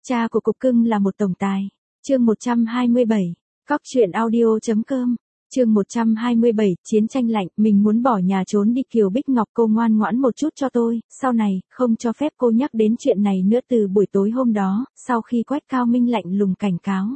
Cha của cục cưng là một tổng tài. Chương 127. Cóc truyện audio.com. Chương 127, chiến tranh lạnh, mình muốn bỏ nhà trốn đi. Kiều Bích Ngọc, cô ngoan ngoãn một chút cho tôi, sau này, không cho phép cô nhắc đến chuyện này nữa. Từ buổi tối hôm đó, sau khi Quách Cao Minh lạnh lùng cảnh cáo,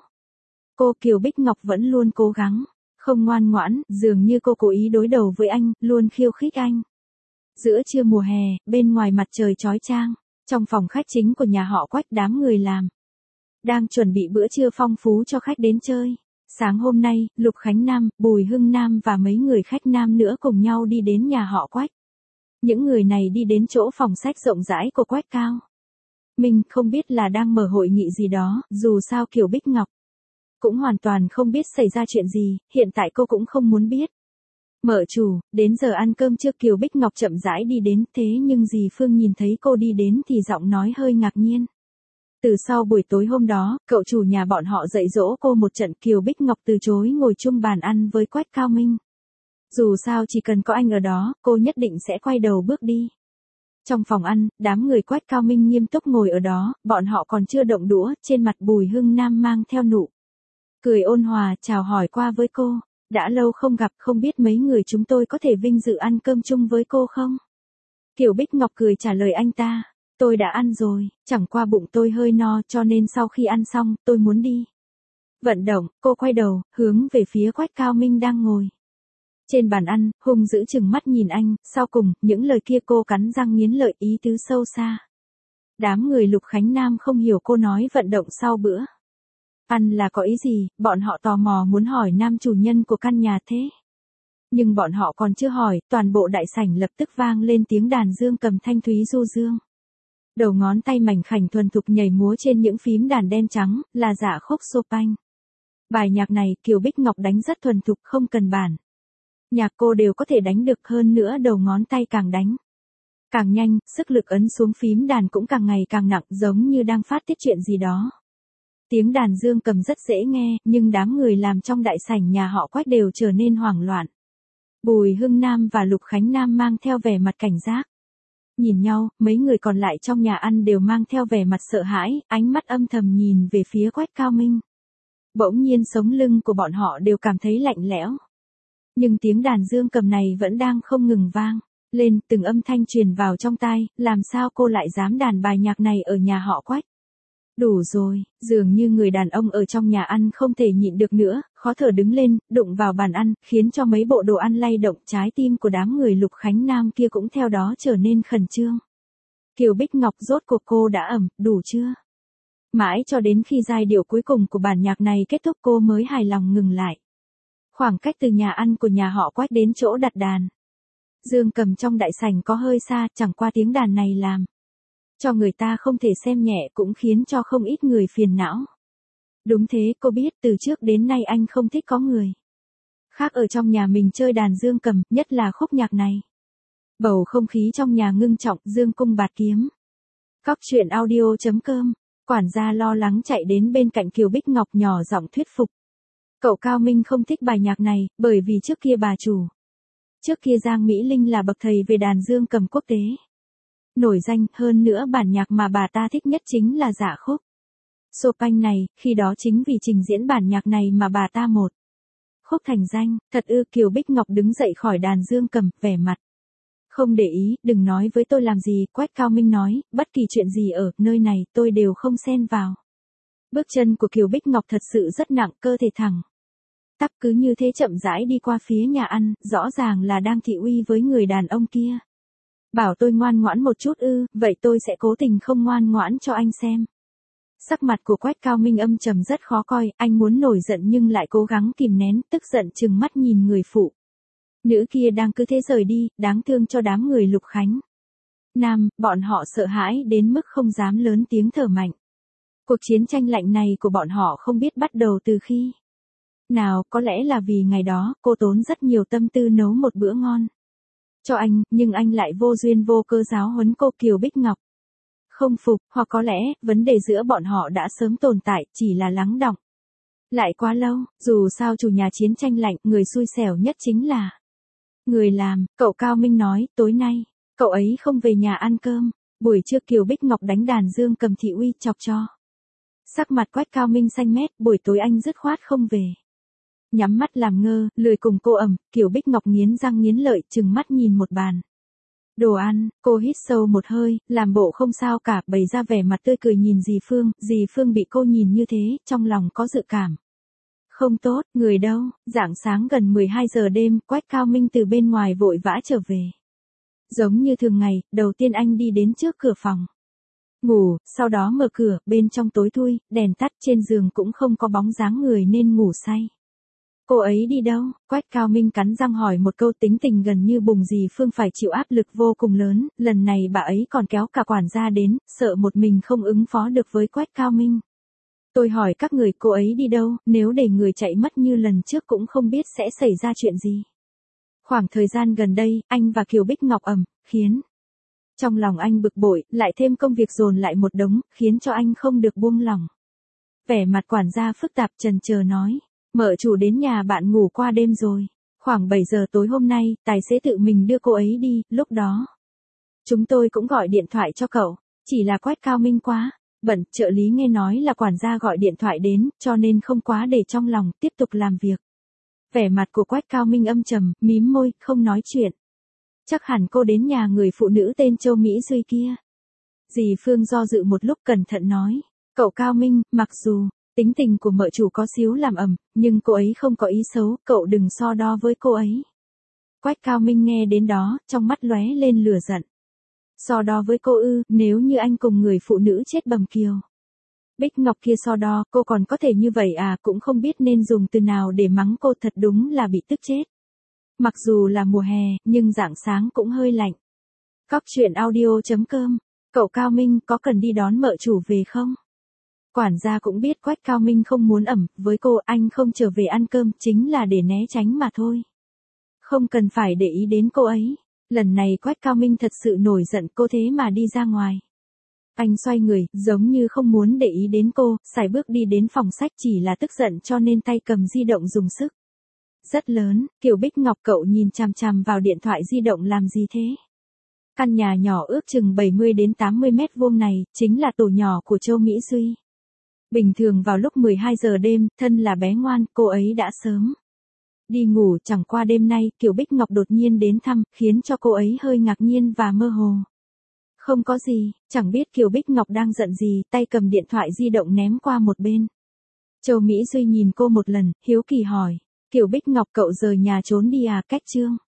cô Kiều Bích Ngọc vẫn luôn cố gắng, không ngoan ngoãn, dường như cô cố ý đối đầu với anh, luôn khiêu khích anh. Giữa trưa mùa hè, bên ngoài mặt trời chói chang, trong phòng khách chính của nhà họ Quách, đám người làm đang chuẩn bị bữa trưa phong phú cho khách đến chơi. Sáng hôm nay, Lục Khánh Nam, Bùi Hưng Nam và mấy người khách nam nữa cùng nhau đi đến nhà họ Quách. Những người này đi đến chỗ phòng sách rộng rãi của Quách Cao Minh, không biết là đang mở hội nghị gì đó, dù sao Kiều Bích Ngọc cũng hoàn toàn không biết xảy ra chuyện gì, hiện tại cô cũng không muốn biết. Mợ chủ, đến giờ ăn cơm chưa? Kiều Bích Ngọc chậm rãi đi đến, thế nhưng dì Phương nhìn thấy cô đi đến thì giọng nói hơi ngạc nhiên. Từ sau buổi tối hôm đó, cậu chủ nhà bọn họ dạy dỗ cô một trận. Kiều Bích Ngọc từ chối ngồi chung bàn ăn với Quách Cao Minh. Dù sao chỉ cần có anh ở đó, cô nhất định sẽ quay đầu bước đi. Trong phòng ăn, đám người Quách Cao Minh nghiêm túc ngồi ở đó, bọn họ còn chưa động đũa, trên mặt Bùi Hưng Nam mang theo nụ cười ôn hòa, chào hỏi qua với cô. Đã lâu không gặp, không biết mấy người chúng tôi có thể vinh dự ăn cơm chung với cô không? Kiều Bích Ngọc cười trả lời anh ta. Tôi đã ăn rồi, chẳng qua bụng tôi hơi no cho nên sau khi ăn xong, tôi muốn đi vận động. Cô quay đầu, hướng về phía Quách Cao Minh đang ngồi trên bàn ăn, hung dữ chừng mắt nhìn anh. Sau cùng, những lời kia cô cắn răng nghiến lợi, ý tứ sâu xa. Đám người Lục Khánh Nam không hiểu cô nói vận động sau bữa ăn là có ý gì, bọn họ tò mò muốn hỏi nam chủ nhân của căn nhà thế. Nhưng bọn họ còn chưa hỏi, toàn bộ đại sảnh lập tức vang lên tiếng đàn dương cầm thanh thúy du dương. Đầu ngón tay mảnh khảnh thuần thục nhảy múa trên những phím đàn đen trắng, là dạ khúc Chopin. Bài nhạc này Kiều Bích Ngọc đánh rất thuần thục, không cần bản nhạc cô đều có thể đánh được, hơn nữa đầu ngón tay càng đánh càng nhanh, sức lực ấn xuống phím đàn cũng càng ngày càng nặng, giống như đang phát tiết chuyện gì đó. Tiếng đàn dương cầm rất dễ nghe, nhưng đám người làm trong đại sảnh nhà họ Quách đều trở nên hoảng loạn. Bùi Hưng Nam và Lục Khánh Nam mang theo vẻ mặt cảnh giác nhìn nhau, mấy người còn lại trong nhà ăn đều mang theo vẻ mặt sợ hãi, ánh mắt âm thầm nhìn về phía Quách Cao Minh. Bỗng nhiên sống lưng của bọn họ đều cảm thấy lạnh lẽo. Nhưng tiếng đàn dương cầm này vẫn đang không ngừng vang lên, từng âm thanh truyền vào trong tai. Làm sao cô lại dám đàn bài nhạc này ở nhà họ Quách? Đủ rồi, dường như người đàn ông ở trong nhà ăn không thể nhịn được nữa, khó thở đứng lên, đụng vào bàn ăn, khiến cho mấy bộ đồ ăn lay động. Trái tim của đám người Lục Khánh Nam kia cũng theo đó trở nên khẩn trương. Kiều Bích Ngọc, rốt cuộc cô đã đủ chưa? Mãi cho đến khi giai điệu cuối cùng của bản nhạc này kết thúc cô mới hài lòng ngừng lại. Khoảng cách từ nhà ăn của nhà họ Quách đến chỗ đặt đàn dương cầm trong đại sảnh có hơi xa, chẳng qua tiếng đàn này làm cho người ta không thể xem nhẹ, cũng khiến cho không ít người phiền não. Đúng thế, cô biết từ trước đến nay anh không thích có người khác ở trong nhà mình chơi đàn dương cầm, nhất là khúc nhạc này. Bầu không khí trong nhà ngưng trọng, dương cung bạt kiếm. Cóc truyện audio.com. Quản gia lo lắng chạy đến bên cạnh Kiều Bích Ngọc nhỏ giọng thuyết phục. Cậu Cao Minh không thích bài nhạc này, bởi vì trước kia bà chủ trước kia Giang Mỹ Linh là bậc thầy về đàn dương cầm quốc tế nổi danh, hơn nữa bản nhạc mà bà ta thích nhất chính là dạ khúc Chopin này, khi đó chính vì trình diễn bản nhạc này mà bà ta một khúc thành danh. Thật ư? Kiều Bích Ngọc đứng dậy khỏi đàn dương cầm, vẻ mặt không để ý. Đừng nói với tôi làm gì, Quách Cao Minh nói, bất kỳ chuyện gì ở nơi này tôi đều không xen vào. Bước chân của Kiều Bích Ngọc thật sự rất nặng, cơ thể thẳng tắp cứ như thế chậm rãi đi qua phía nhà ăn, rõ ràng là đang thị uy với người đàn ông kia. Bảo tôi ngoan ngoãn một chút ư? Vậy tôi sẽ cố tình không ngoan ngoãn cho anh xem. Sắc mặt của Quách Cao Minh âm trầm rất khó coi, anh muốn nổi giận nhưng lại cố gắng kìm nén, tức giận trừng mắt nhìn người phụ nữ kia đang cứ thế rời đi. Đáng thương cho đám người Lục Khánh Nam, bọn họ sợ hãi đến mức không dám lớn tiếng thở mạnh. Cuộc chiến tranh lạnh này của bọn họ không biết bắt đầu từ khi nào, có lẽ là vì ngày đó cô tốn rất nhiều tâm tư nấu một bữa ngon cho anh, nhưng anh lại vô duyên vô cơ giáo huấn cô. Kiều Bích Ngọc không phục, hoặc có lẽ vấn đề giữa bọn họ đã sớm tồn tại, chỉ là lắng đọng lại quá lâu. Dù sao chủ nhà chiến tranh lạnh, người xui xẻo nhất chính là người làm. Cậu Cao Minh nói, tối nay cậu ấy không về nhà ăn cơm. Buổi trưa Kiều Bích Ngọc đánh đàn dương cầm thị uy, chọc cho Sắc mặt Quách Cao Minh xanh mét, buổi tối anh dứt khoát không về. Nhắm mắt làm ngơ, lười cùng cô ẩm, Kiều Bích Ngọc nghiến răng nghiến lợi, trừng mắt nhìn một bàn đồ ăn, cô hít sâu một hơi, làm bộ không sao cả, bày ra vẻ mặt tươi cười nhìn dì Phương bị cô nhìn như thế, trong lòng có dự cảm. Không tốt, người đâu, rạng sáng gần 12 giờ đêm, Quách Cao Minh từ bên ngoài vội vã trở về. Giống như thường ngày, đầu tiên anh đi đến trước cửa phòng. Ngủ, sau đó mở cửa, bên trong tối thui, đèn tắt, trên giường cũng không có bóng dáng người nên ngủ say. Cô ấy đi đâu? Quách Cao Minh cắn răng hỏi một câu, tính tình gần như bùng dì Phương phải chịu áp lực vô cùng lớn, lần này bà ấy còn kéo cả quản gia đến, sợ một mình không ứng phó được với Quách Cao Minh. Tôi hỏi các người cô ấy đi đâu, nếu để người chạy mất như lần trước cũng không biết sẽ xảy ra chuyện gì. Khoảng thời gian gần đây, anh và Kiều Bích Ngọc khiến trong lòng anh bực bội, lại thêm công việc dồn lại một đống, khiến cho anh không được buông lỏng. Vẻ mặt quản gia phức tạp chần chờ nói, mợ chủ đến nhà bạn ngủ qua đêm rồi. Khoảng 7 giờ tối hôm nay, tài xế tự mình đưa cô ấy đi, lúc đó chúng tôi cũng gọi điện thoại cho cậu, chỉ là Quách Cao Minh quá bận, trợ lý nghe nói là quản gia gọi điện thoại đến, cho nên không quá để trong lòng, tiếp tục làm việc. Vẻ mặt của Quách Cao Minh âm trầm, mím môi, không nói chuyện. Chắc hẳn cô đến nhà người phụ nữ tên Châu Mỹ Duy kia. Dì Phương do dự một lúc cẩn thận nói, cậu Cao Minh, mặc dù tính tình của mợ chủ có xíu làm nhưng cô ấy không có ý xấu, cậu đừng so đo với cô ấy. Quách Cao Minh nghe đến đó, trong mắt lóe lên lửa giận. So đo với cô ư, nếu như anh cùng người phụ nữ chết bầm kiều Bích Ngọc kia so đo, cô còn có thể như vậy à, cũng không biết nên dùng từ nào để mắng cô, thật đúng là bị tức chết. Mặc dù là mùa hè, nhưng rạng sáng cũng hơi lạnh. Cóc truyện audio.com, cậu Cao Minh có cần đi đón mợ chủ về không? Quản gia cũng biết Quách Cao Minh không muốn với cô, anh không trở về ăn cơm chính là để né tránh mà thôi. Không cần phải để ý đến cô ấy. Lần này Quách Cao Minh thật sự nổi giận, cô thế mà đi ra ngoài. Anh xoay người, giống như không muốn để ý đến cô, sải bước đi đến phòng sách, chỉ là tức giận cho nên tay cầm di động dùng sức rất lớn. Kiều Bích Ngọc, cậu nhìn chằm chằm vào điện thoại di động làm gì thế? Căn nhà nhỏ ước chừng 70 đến 80 mét vuông này, chính là tổ nhỏ của Châu Mỹ Duy. Bình thường vào lúc 12 giờ đêm, thân là bé ngoan, cô ấy đã sớm đi ngủ, chẳng qua đêm nay, Kiều Bích Ngọc đột nhiên đến thăm, khiến cho cô ấy hơi ngạc nhiên và mơ hồ. Không có gì, chẳng biết Kiều Bích Ngọc đang giận gì, tay cầm điện thoại di động ném qua một bên. Châu Mỹ Duy nhìn cô một lần, hiếu kỳ hỏi, Kiều Bích Ngọc, cậu rời nhà trốn đi à? Cách chương